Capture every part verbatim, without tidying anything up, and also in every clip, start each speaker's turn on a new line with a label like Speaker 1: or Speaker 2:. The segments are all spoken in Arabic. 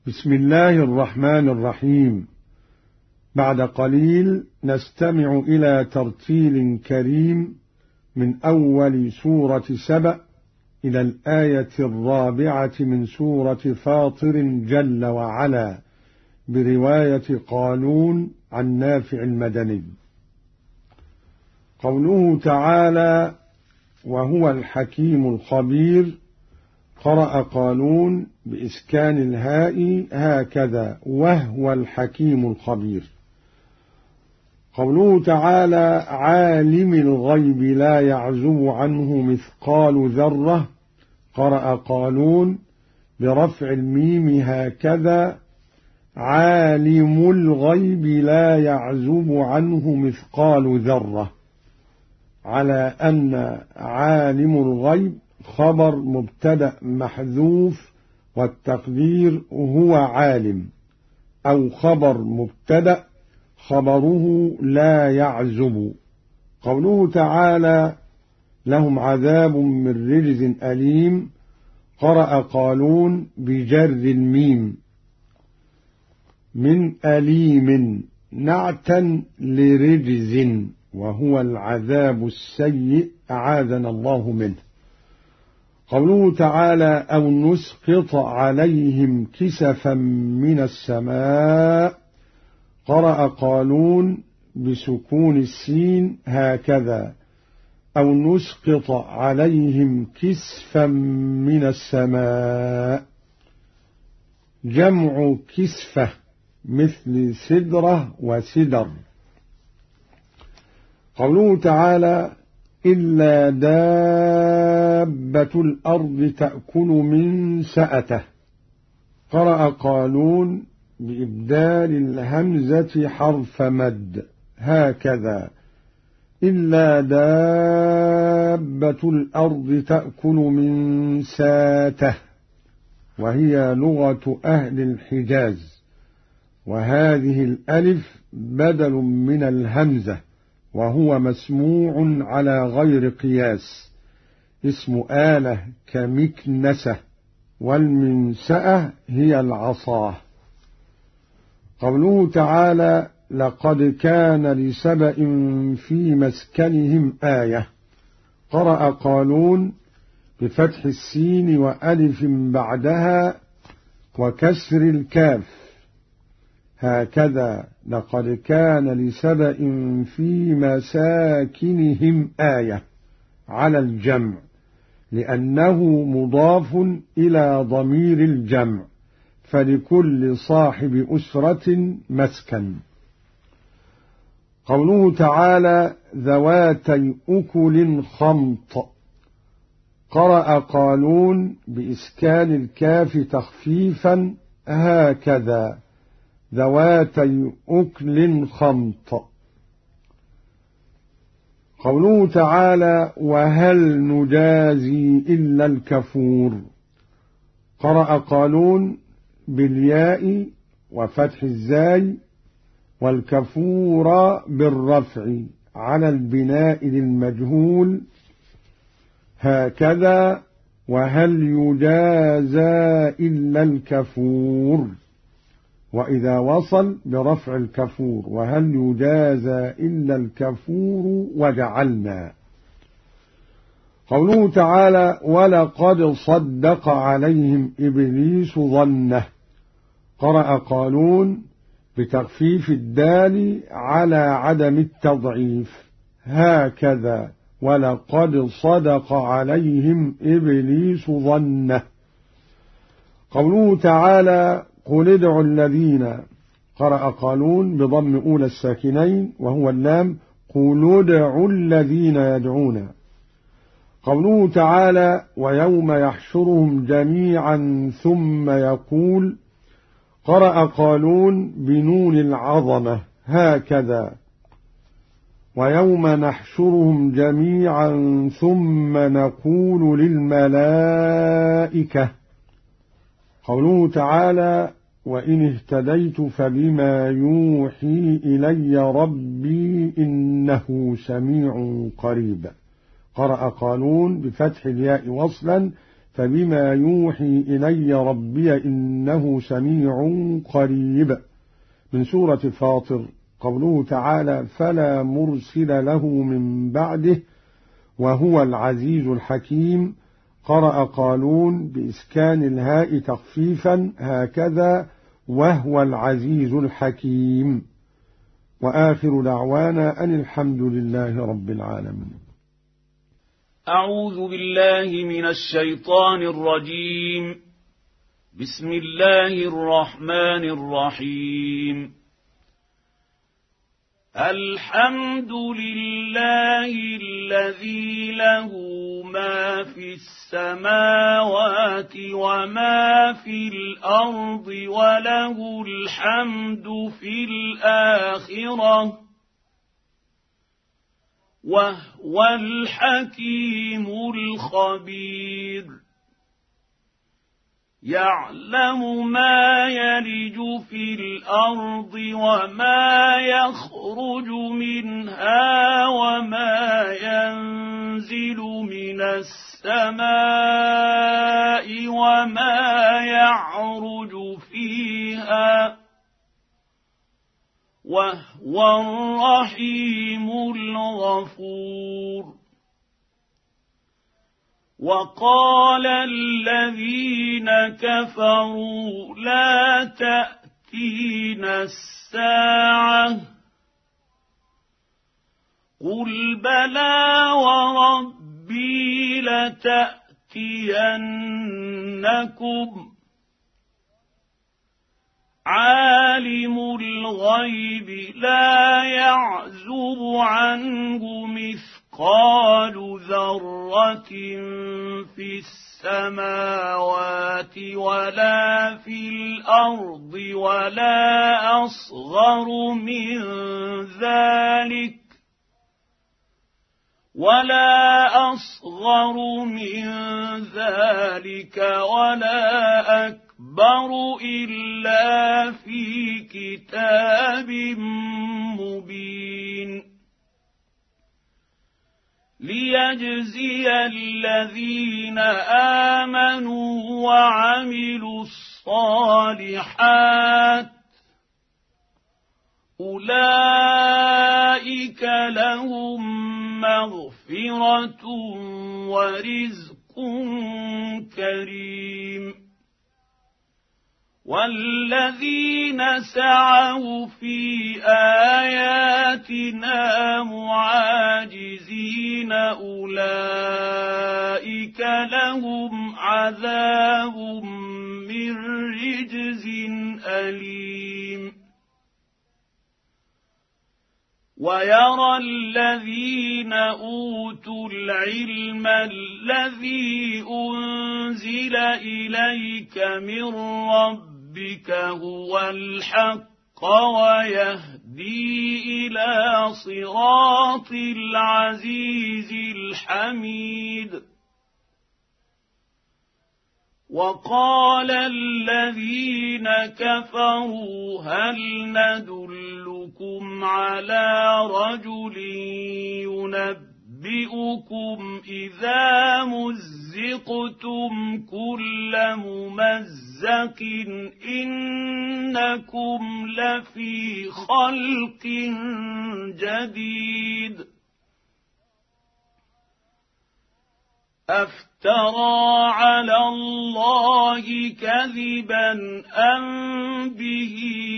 Speaker 1: بسم الله الرحمن الرحيم. بعد قليل نستمع إلى ترتيل كريم من أول سورة سبأ إلى الآية الرابعة من سورة فاطر جل وعلا، برواية قالون عن نافع المدني. قوله تعالى: وهو الحكيم الخبير، قرأ قالون بإسكان الهاء هكذا: وهو الحكيم الخبير. قوله تعالى: عالم الغيب لا يعزب عنه مثقال ذرة، قرأ قالون برفع الميم هكذا: عالم الغيب لا يعزب عنه مثقال ذرة، على أن عالم الغيب خبر مبتدأ محذوف، والتقدير هو عالم، أو خبر مبتدأ خبره لا يعزب. قوله تعالى: لهم عذاب من رجز أليم، قرأ قالون بجر الميم من أليم نعتا لرجز، وهو العذاب السيء أعاذنا الله منه. قوله تعالى: أو نسقط عليهم كسفا من السماء، قرأ قالون بسكون السين هكذا: أو نسقط عليهم كسفا من السماء، جمع كسفة مثل سدرة وسدر. قوله تعالى: إلا دابة الأرض تأكل من سأته، قرأ قالون بإبدال الهمزة حرف مد هكذا: إلا دابة الأرض تأكل من ساته، وهي لغة أهل الحجاز، وهذه الألف بدل من الهمزة، وهو مسموع على غير قياس، اسم آلة كمكنسة، والمنسأة هي العصاه. قوله تعالى: لقد كان لسبأ في مسكنهم آية، قرأ قالون بفتح السين وألف بعدها وكسر الكاف هكذا: لقد كان لسبأ في مساكنهم آية، على الجمع، لأنه مضاف إلى ضمير الجمع، فلكل صاحب أسرة مسكن. قوله تعالى: ذواتي أكل خمط، قرأ قالون بإسكان الكاف تخفيفا هكذا: ذواتي أكل خمط. قوله تعالى: وهل نجازي إلا الكفور، قرأ قالون بالياء وفتح الزاي، والكفور بالرفع على البناء للمجهول هكذا: وهل يجازى إلا الكفور، وإذا وصل برفع الكفور: وهل يجازى إلا الكفور وجعلنا. قوله تعالى: ولقد صدق عليهم إبليس ظنه، قرأ قالون بتخفيف الدال على عدم التضعيف هكذا: ولقد صدق عليهم إبليس ظنه. قوله تعالى: قل ادعوا الذين، قرأ قالون بضم أولى الساكنين وهو اللام: قل ادعوا الذين يدعون. قوله تعالى: ويوم يحشرهم جميعا ثم يقول، قرأ قالون بنون العظمة هكذا: ويوم نحشرهم جميعا ثم نقول للملائكة. قوله تعالى: وإن اهتديت فبما يوحي إلي ربي إنه سميع قريب، قرأ قالون بفتح الياء وصلا، فبما يوحي إلي ربي إنه سميع قريب. من سورة فاطر. قوله تعالى: فلا مرسل له من بعده وهو العزيز الحكيم. قرأ قالون بإسكان الهاء تخفيفا هكذا: وهو العزيز الحكيم. وآخر دعوانا أن الحمد لله رب العالمين.
Speaker 2: أعوذ بالله من الشيطان الرجيم. بسم الله الرحمن الرحيم. الحمد لله الذي له ما في السماوات وما في الأرض وله الحمد في الآخرة وهو الحكيم الخبير. يعلم ما يلج في الأرض وما يخرج منها وما ينزل من السماء وما يعرج فيها وهو الرحيم الغفور. وقال الذين كفروا لا تأتينا الساعة قل بلى وربي لتأتينكم عالم الغيب لا يعزب عنه مثقال ذرة في السماوات ولا في الأرض ولا أصغر من ذلك ولا أصغر من ذلك ولا أكبر إلا في كتاب مبين. ليجزي الذين آمنوا وعملوا الصالحات أولئك لهم مغفرة ورزق كريم. والذين سعوا في آياتنا معاجزين أولئك لهم عذاب من رجز أليم. ويرى الذين أوتوا العلم الذي أنزل إليك من ربك هو الحق ويهدي إلى صراط العزيز الحميد. وقال الذين كفروا هل ندلكم على رجل ينبئكم إذا مزقتم كل ممزق إنكم لفي خلق جديد. أفترى على الله كذبا أم به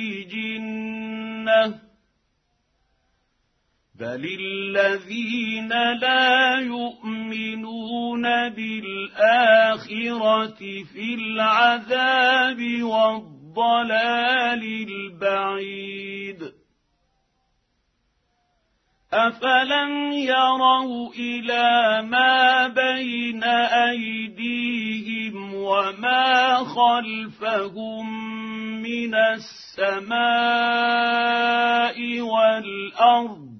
Speaker 2: جنة بل الذين لا يؤمنون بالآخرة في العذاب والضلال البعيد. أفلم يروا إلى ما بين أيديهم وما خلفهم من السماء والأرض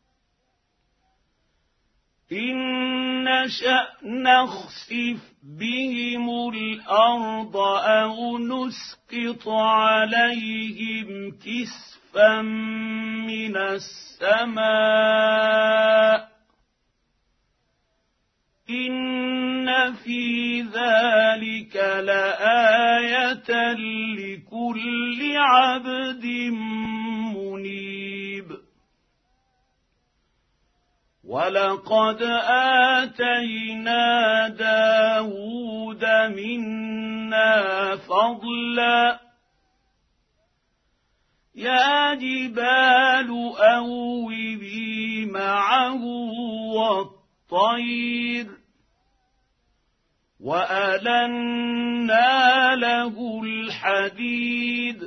Speaker 2: إن نشأ نخسف بهم الأرض أو نسقط عليهم كسفا من السماء إن في ذلك لآية لكل عبد منيب ولقد آتينا داود منا فضلا يا جبال أوبي معه والطير وألنا له الحديد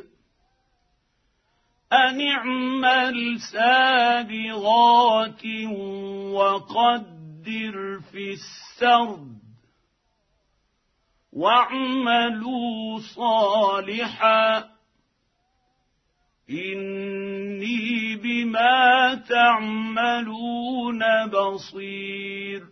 Speaker 2: أن اعمل سابغات وقدر في السرد واعملوا صالحا إني بما تعملون بصير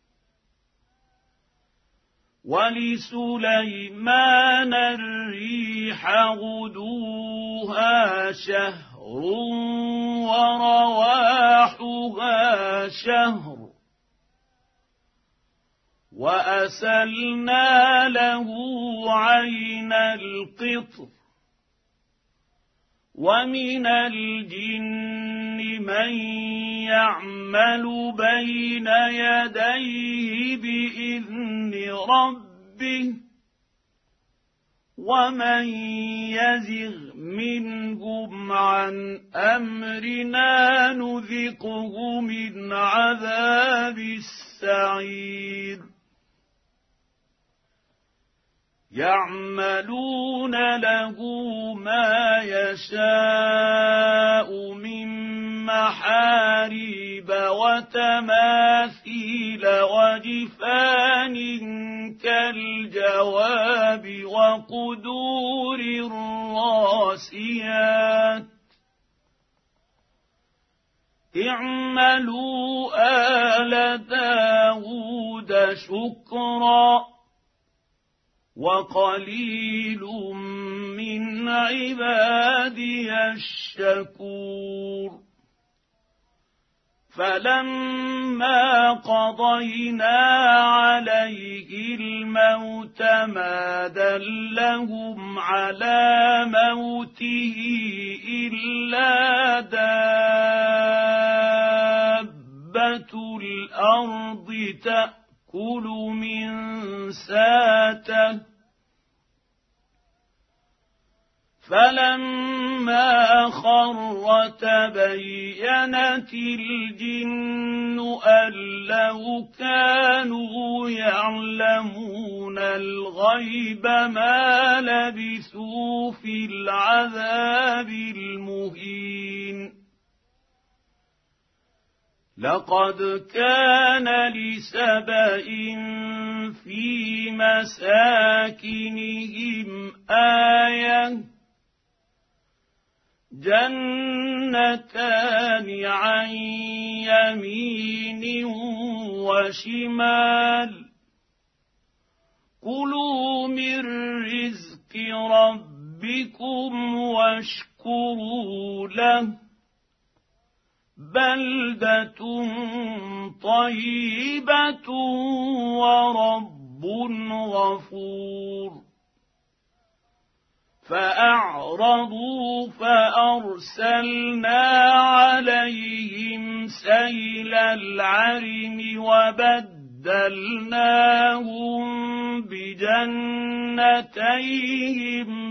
Speaker 2: ولسليمان الريح غدوها شهر ورواحها شهر وأسلنا له عين القطر ومن الجن من يعمل بين يديه بإذن ربه ومن يزغ منهم عن أمرنا نذقه من عذاب السعير يعملون له ما يشاء من محاريب وتماثيل وجفان كالجواب وقدور الراسيات اعملوا آل داود شكرا وقليل من عبادي الشكور فلما قضينا عليه الموت ما دلهم على موته إلا دابة الأرض تأكل من ساته فلما خر تبينت الجن أن لو كانوا يعلمون الغيب ما لبثوا في العذاب المهين لقد كان لسبإ في مساكنهم آية جنتان عن يمين وشمال كلوا من رزق ربكم واشكروا له بلدة طيبة ورب غفور فأعرضوا فأرسلنا عليهم سيل العرم وبدلناهم بجنتيهم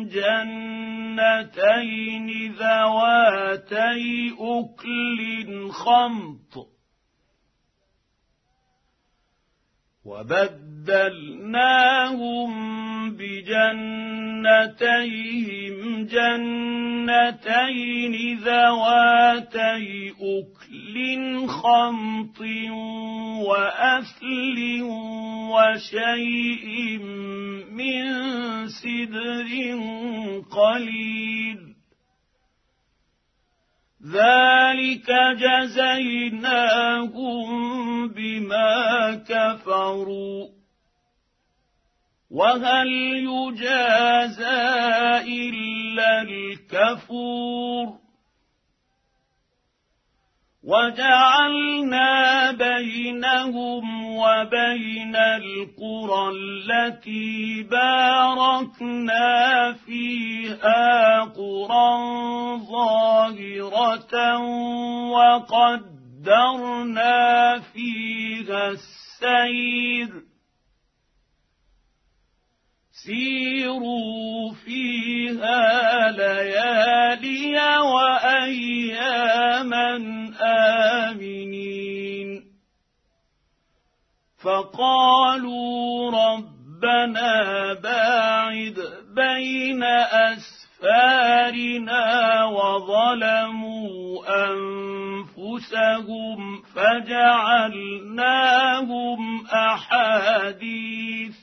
Speaker 2: جنتين ذواتي أكل خمط وبدلناهم بجنتيهم جنتين ذواتي أكل خمط وأثل وشيء من سدر قليل ذلك جزيناهم بما كفروا وهل يجازى إلا الكفور وجعلنا بينهم وبين القرى التي باركنا فيها قرى ظاهرة وقدرنا فيها السير سيروا فيها ليالي وأياما آمنين فقالوا ربنا باعد بين أسفارنا وظلموا أنفسهم فجعلناهم أحاديث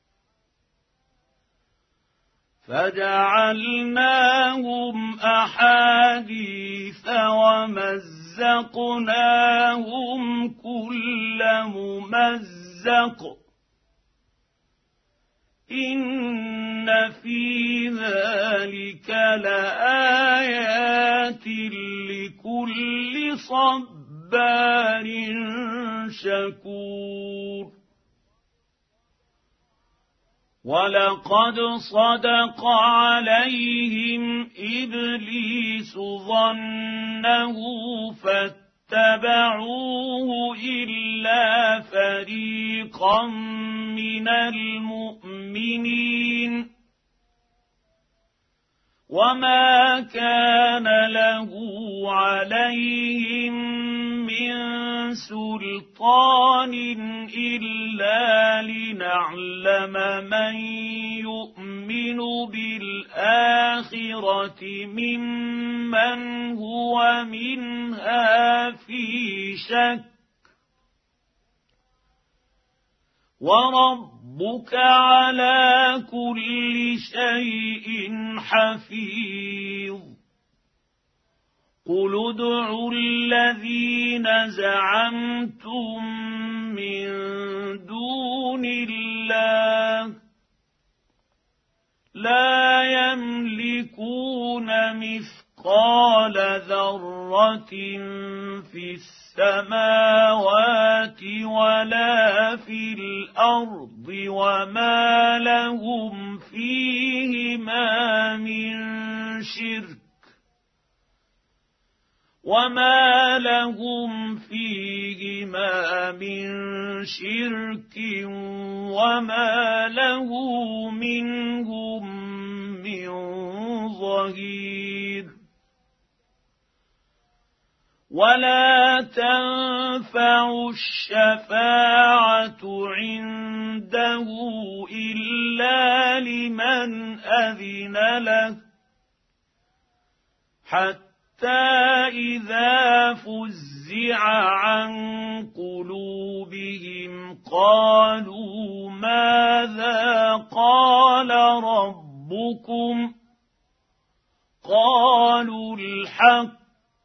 Speaker 2: فجعلناهم أحاديث ومزقناهم كل ممزق إن في ذلك لآيات لكل صبار شكور ولقد صدق عليهم إبليس ظنه فاتبعوه إلا فريقا من المؤمنين وما كان له عليهم من سلطان إلا لنعلم من يؤمن بالآخرة ممن هو منها في شك وربك على كل شيء حفيظ قل ادعوا الذين زعمتم من دون الله لا يملكون مثقال ذرة في السماوات ولا في الأرض وما لهم فيهما من شرك وما لهم فيهما من شرك وما له منهم من ظهير ولا تنفع الشفاعة عنده إلا لمن أذن له حتى إذا فزع عن قلوبهم قالوا ماذا قال ربكم قالوا الحق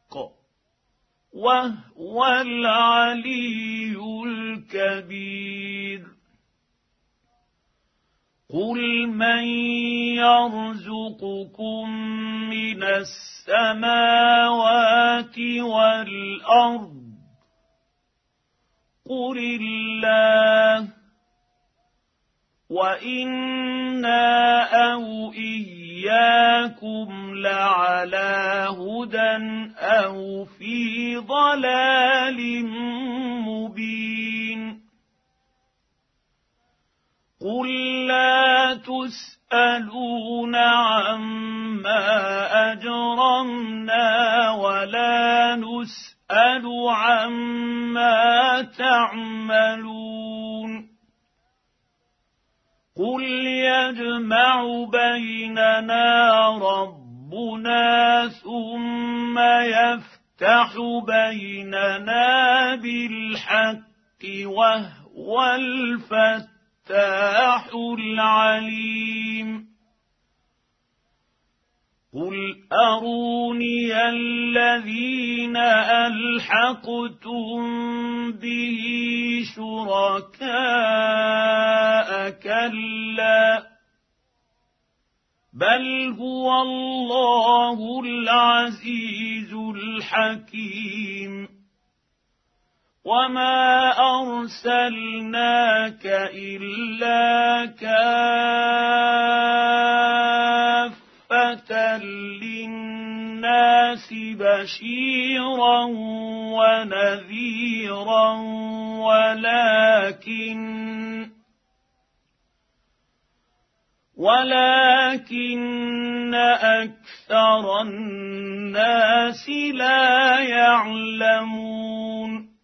Speaker 2: وهو العلي الكبير قل من يرزقكم من السماوات والأرض قل الله وإنا أو إياكم لعلى هدى أو في ضلال مبين قل لا تسألون عما أجرمنا ولا نسأل عما تعملون قل يجمع بيننا ربنا ثم يفتح بيننا بالحق وهو الفتاح العليم قل أروني الذين ألحقتم به شركاء كلا بل هو الله العزيز الحكيم وما أرسلناك إلا كافة للناس بشيرا ونذيرا ولكن ولكن أكثر الناس لا يعلمون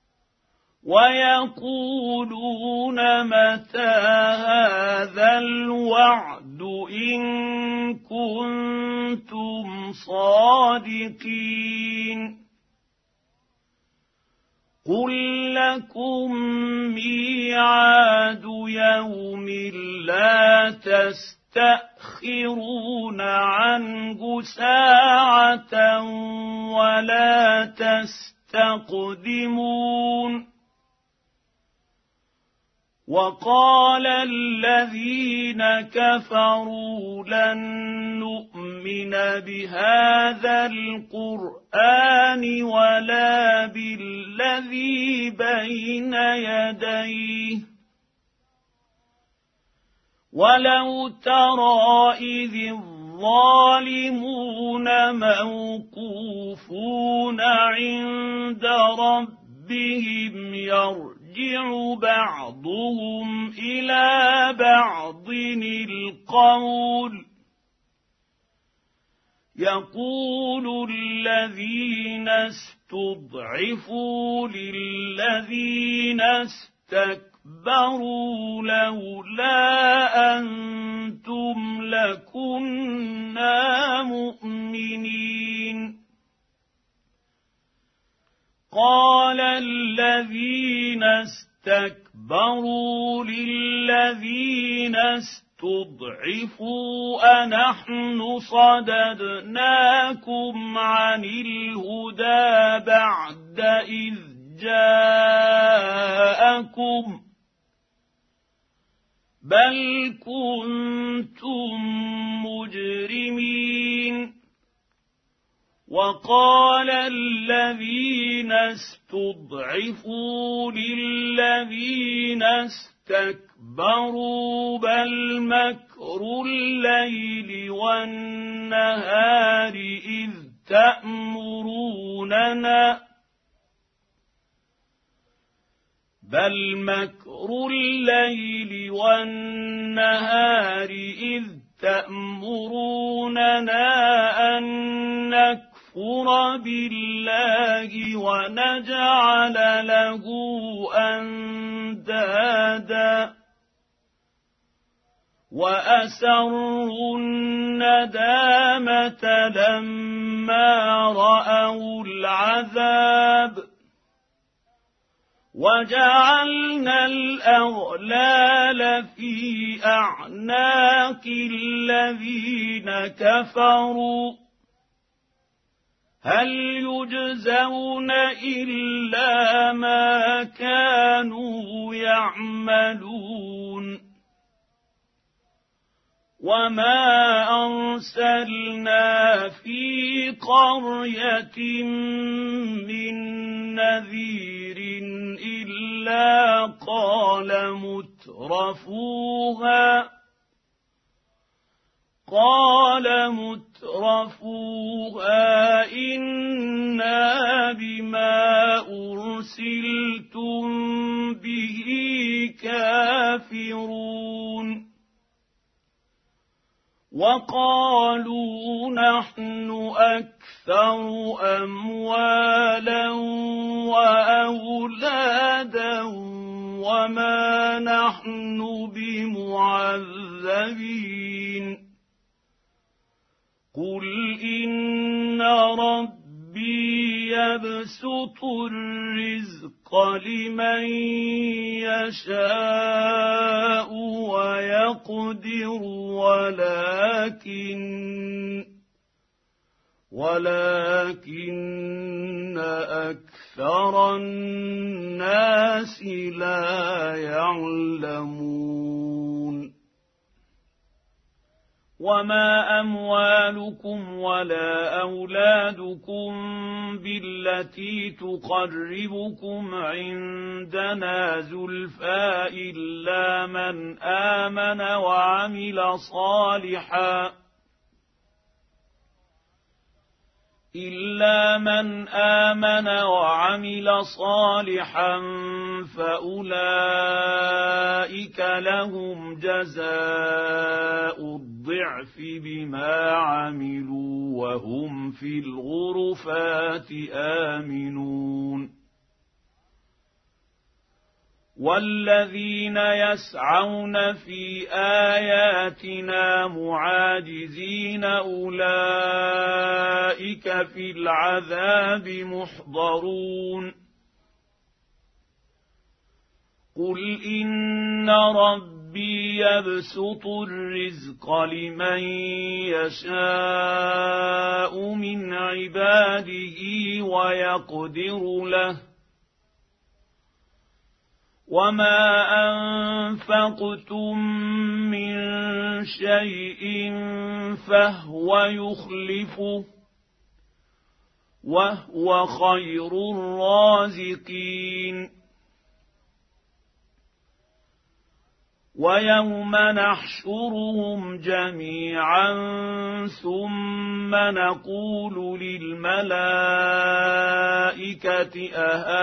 Speaker 2: ويقولون متى هذا الوعد إن كنتم صادقين قل لكم ميعاد يوم لا تستأخرون عنه ساعة ولا تستقدمون وقال الذين كفروا لن نؤمن بهذا القرآن ولا بالذي بين يديه ولو ترى إذ الظالمون موقوفون عند ربهم يرجعون يرجع بعضهم إلى بعض القول يقول الذين استضعفوا للذين استكبروا لولا أنتم لكنا مؤمنين قال الذين استكبروا للذين استضعفوا أنحن صددناكم عن الهدى بعد إذ جاءكم بل كنتم مجرمين وقال الذين استضعفوا للذين استكبروا بل مكر الليل والنهار إذ تأمروننا بل مكر الليل والنهار إذ تأمروننا أن نكفر بالله ونجعل له أندادا وأسروا الندامة لما رأوا العذاب وجعلنا الأغلال في أعناق الذين كفروا هل يجزون إلا ما كانوا يعملون وما أرسلنا في قرية من نذير إلا قال مترفوها قال مترفوها إنا بما أرسلتم به كافرون وقالوا نحن أكثر أموالا وأولادا وما نحن بمعذبين قل إن ربي يبسط الرزق لمن يشاء ويقدر ولكن ولكن أكثر الناس لا يعلمون وما أموالكم ولا أولادكم بالتي تقربكم عندنا زلفى إلا من آمن وعمل صالحا إلا من آمن وعمل صالحا فأولئك لهم جزاء الضعف بما عملوا وهم في الغرفات آمنون والذين يسعون في آياتنا معاجزين أولئك في العذاب محضرون قل إن ربي يبسط الرزق لمن يشاء من عباده ويقدر له وما أنفقتم من شيء فهو يخلفه وهو خير الرازقين ويوم نحشرهم جميعا ثم نقول للملائكة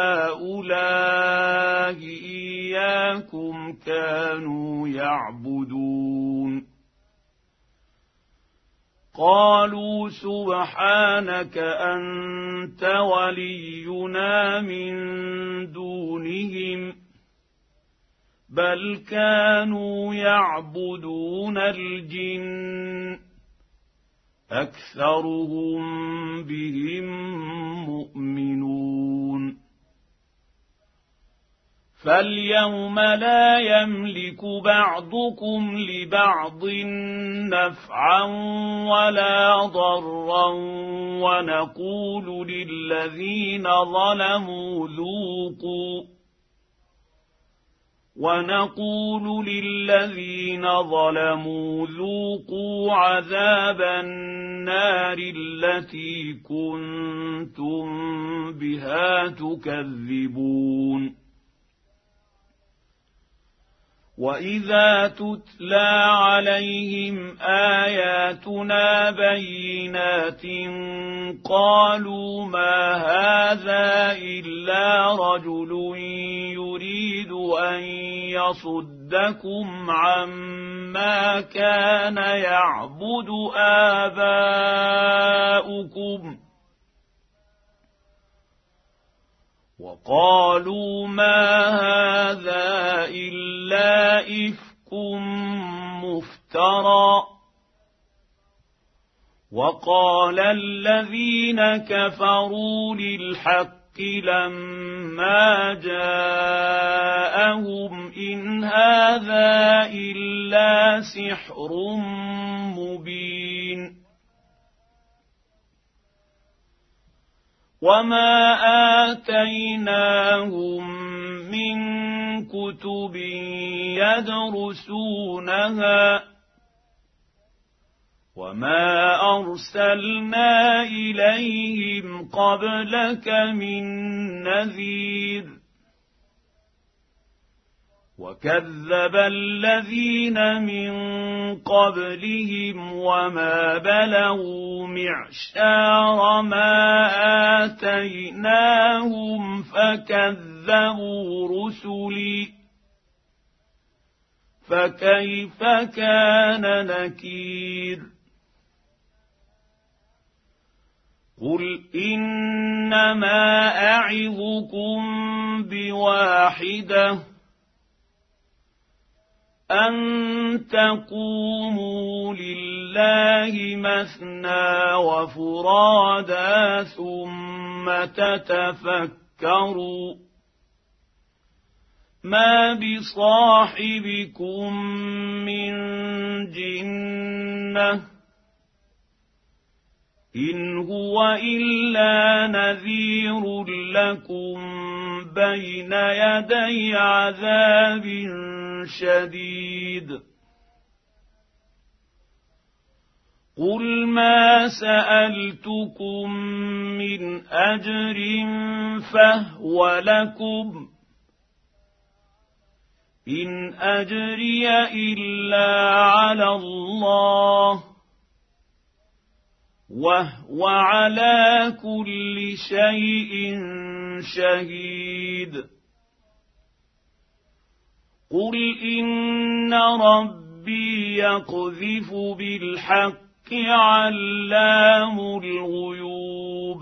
Speaker 2: أهؤلاء إياكم كانوا يعبدون قالوا سبحانك أنت ولينا من دونهم بل كانوا يعبدون الجن أكثرهم بهم مؤمنون فاليوم لا يملك بعضكم لبعض نفعا ولا ضرا ونقول للذين ظلموا ذوقوا ونقول للذين ظلموا ذوقوا عذاب النار التي كنتم بها تكذبون وإذا تتلى عليهم آياتنا بينات قالوا ما هذا إلا رجل يريد أن يصدكم عما كان يعبد آباؤكم وقالوا ما هذا إلا إفك مفترى وقال الذين كفروا للحق لما جاءهم إن هذا إلا سحر مبين وما آتيناهم من كتب يدرسونها وما أرسلنا إليهم قبلك من نذير وكذب الذين من قبلهم وما بلغوا معشار ما آتيناهم فكذبوا رسلي فكيف كان نكير قل إنما أعظكم بواحدة أن تقوموا لله مثنى وفرادا ثم تتفكروا ما بصاحبكم من جنة إن هو إلا نذير لكم بين يدي عذاب شديد قل ما سألتكم من أجر فهو لكم إن أجري إلا على الله وهو على كل شيء شهيد قل إن ربي يقذف بالحق علام الغيوب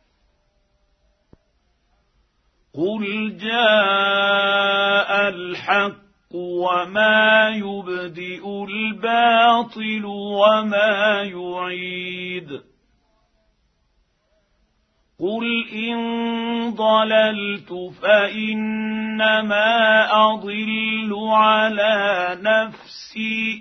Speaker 2: قل جاء الحق وما يبدئ الباطل وما يعيد قل إن ضللت فإنما أضل على نفسي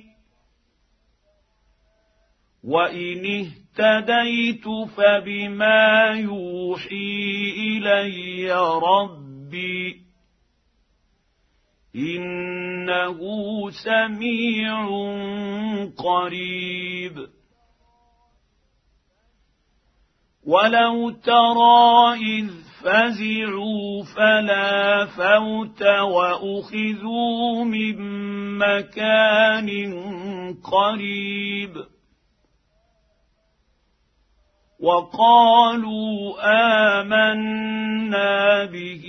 Speaker 2: وإن اهتديت فبما يوحي إلي ربي إنه سميع قريب ولو ترى إذ فزعوا فلا فوت وأخذوا من مكان قريب وقالوا آمنا به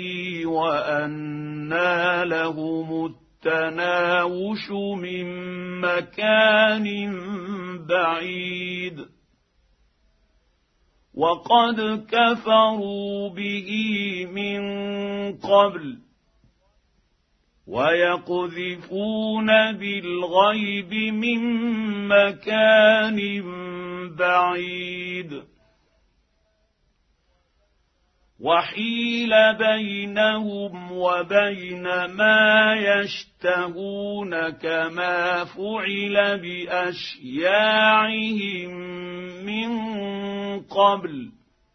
Speaker 2: وأنى لهم التناوش من مكان بعيد وقد كفروا به من قبل ويقذفون بالغيب من مكان بعيد وحيل بينهم وبين ما يشتهون كما فعل بأشياعهم من قبل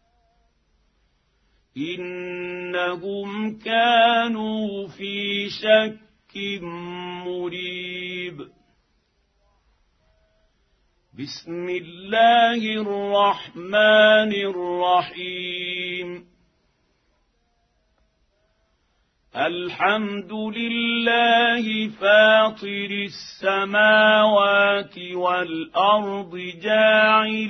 Speaker 2: إنهم كانوا في شك مريب بسم الله الرحمن الرحيم الحمد لله فاطر السماوات والأرض جاعل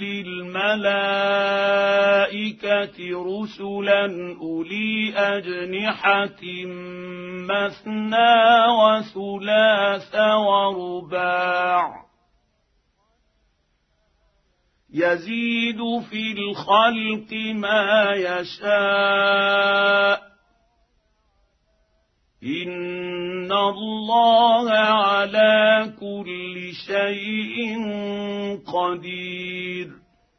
Speaker 2: الملائكة رسلا أولي أجنحة مثنى وثلاث ورباع يزيد في الخلق ما يشاء إن الله على كل شيء قدير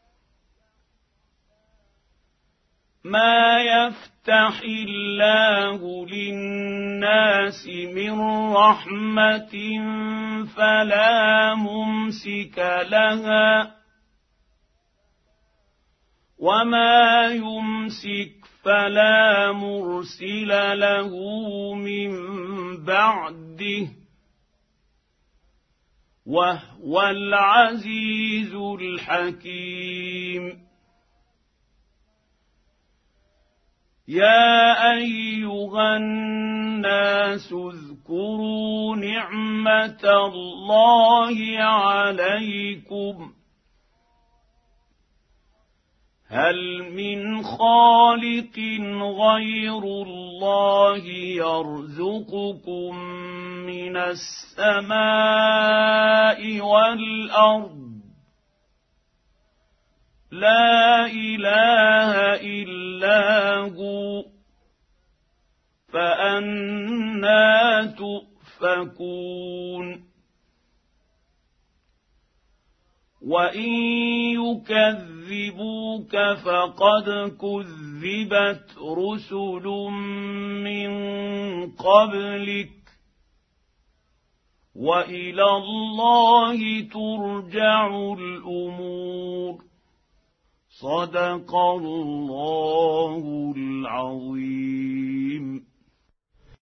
Speaker 2: ما يفتح الله للناس من رحمة فلا ممسك لها وما يمسك فلا مرسل له من بعده وهو العزيز الحكيم يا أيها الناس اذكروا نعمة الله عليكم هل من خالق غير الله يرزقكم من السماء والأرض لا إله إلا هو فأنى تؤفكون وإن يكذبوك فقد كذبت رسل من قبلك وإلى الله ترجع الأمور صدق الله العظيم.